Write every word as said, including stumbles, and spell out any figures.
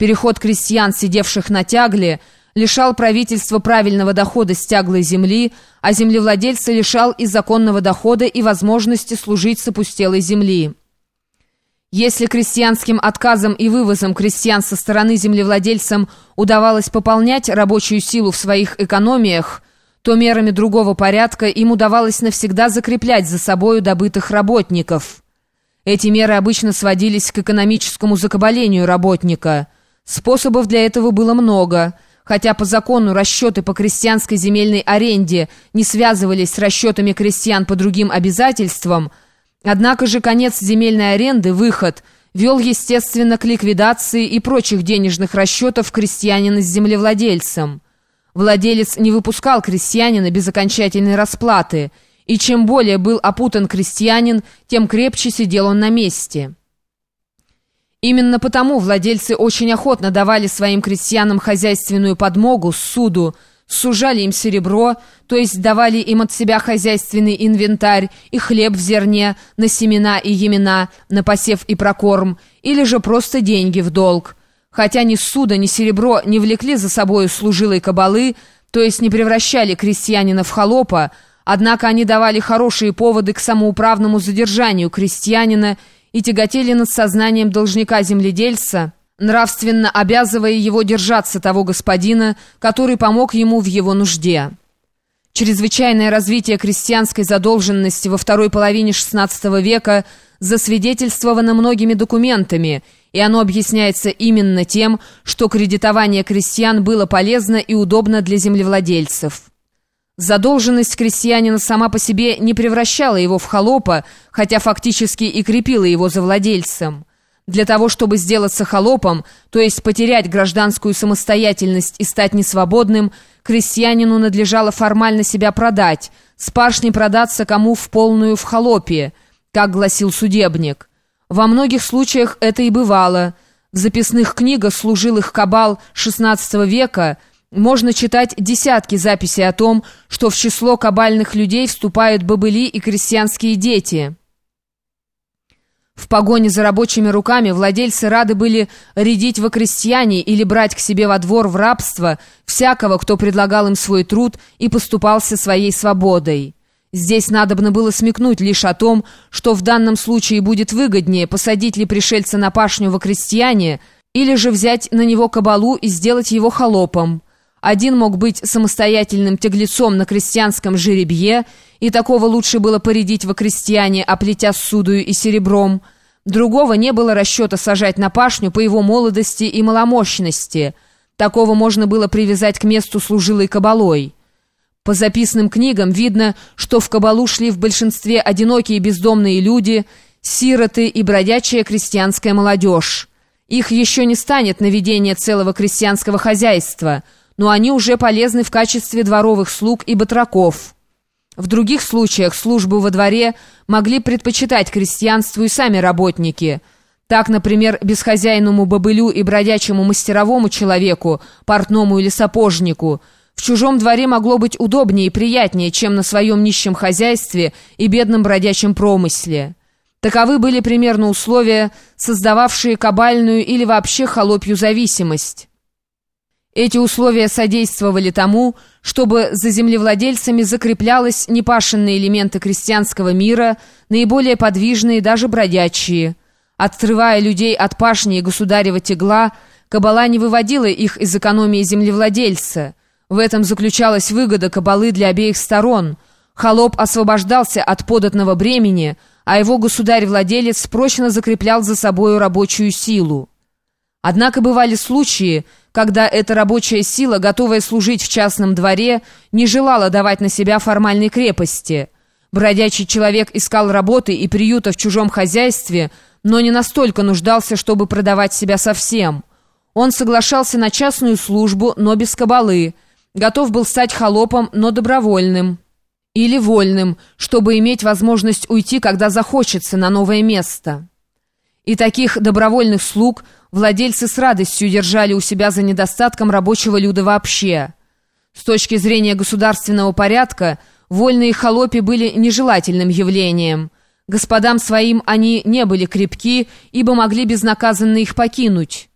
Переход крестьян, сидевших на тягле, лишал правительства правильного дохода с тяглой земли, а землевладельца лишал и законного дохода и возможности служить с опустелой земли. Если крестьянским отказом и вывозом крестьян со стороны землевладельцам удавалось пополнять рабочую силу в своих экономиях, то мерами другого порядка им удавалось навсегда закреплять за собою добытых работников. Эти меры обычно сводились к экономическому закабалению работника. Способов для этого было много. Хотя по закону расчеты по крестьянской земельной аренде не связывались с расчетами крестьян по другим обязательствам, однако же конец земельной аренды, выход, вел, естественно, к ликвидации и прочих денежных расчетов крестьянина с землевладельцем. Владелец не выпускал крестьянина без окончательной расплаты, и чем более был опутан крестьянин, тем крепче сидел он на месте. Именно потому владельцы очень охотно давали своим крестьянам хозяйственную подмогу, ссуду, сужали им серебро, то есть давали им от себя хозяйственный инвентарь и хлеб в зерне, на семена и емена, на посев и прокорм, или же просто деньги в долг. Хотя ни ссуда, ни серебро не влекли за собою служилой кабалы, то есть не превращали крестьянина в холопа, однако они давали хорошие поводы к самоуправному задержанию крестьянина и тяготели над сознанием должника-земледельца, нравственно обязывая его держаться того господина, который помог ему в его нужде. Чрезвычайное развитие крестьянской задолженности во второй половине шестнадцатого века засвидетельствовано многими документами, и оно объясняется именно тем, что кредитование крестьян было полезно и удобно для землевладельцев. Задолженность крестьянина сама по себе не превращала его в холопа, хотя фактически и крепила его за владельцем. Для того, чтобы сделаться холопом, то есть потерять гражданскую самостоятельность и стать несвободным, крестьянину надлежало формально себя продать, с пашни продаться кому в полную в холопе, как гласил судебник. Во многих случаях это и бывало. В записных книгах служилых кабал шестнадцатого века можно читать десятки записей о том, что в число кабальных людей вступают бобыли и крестьянские дети. В погоне за рабочими руками владельцы рады были рядить во крестьяне или брать к себе во двор в рабство всякого, кто предлагал им свой труд и поступался своей свободой. Здесь надобно было смекнуть лишь о том, что в данном случае будет выгоднее посадить ли пришельца на пашню во крестьяне, или же взять на него кабалу и сделать его холопом. Один мог быть самостоятельным тяглецом на крестьянском жеребье, и такого лучше было порядить во крестьяне, оплетя ссудою и серебром. Другого не было расчета сажать на пашню по его молодости и маломощности. Такого можно было привязать к месту служилой кабалой. По записным книгам видно, что в кабалу шли в большинстве одинокие бездомные люди, сироты и бродячая крестьянская молодежь. Их еще не станет на ведение целого крестьянского хозяйства, но они уже полезны в качестве дворовых слуг и батраков. В других случаях службу во дворе могли предпочитать крестьянству и сами работники. Так, например, бесхозяйному бобылю и бродячему мастеровому человеку, портному или сапожнику, в чужом дворе могло быть удобнее и приятнее, чем на своем нищем хозяйстве и бедном бродячем промысле. Таковы были примерно условия, создававшие кабальную или вообще холопью зависимость. Эти условия содействовали тому, чтобы за землевладельцами закреплялись непашенные элементы крестьянского мира, наиболее подвижные, даже бродячие. Отрывая людей от пашни и государева тягла, кабала не выводила их из экономии землевладельца. В этом заключалась выгода кабалы для обеих сторон. Холоп освобождался от податного бремени, а его государь-владелец прочно закреплял за собою рабочую силу. Однако бывали случаи, когда эта рабочая сила, готовая служить в частном дворе, не желала давать на себя формальной крепости. Бродячий человек искал работы и приюта в чужом хозяйстве, но не настолько нуждался, чтобы продавать себя совсем. Он соглашался на частную службу, но без кабалы, готов был стать холопом, но добровольным или вольным, чтобы иметь возможность уйти, когда захочется, на новое место. И таких добровольных слуг владельцы с радостью держали у себя за недостатком рабочего люда вообще. С точки зрения государственного порядка, вольные холопи были нежелательным явлением. Господам своим они не были крепки, ибо могли безнаказанно их покинуть.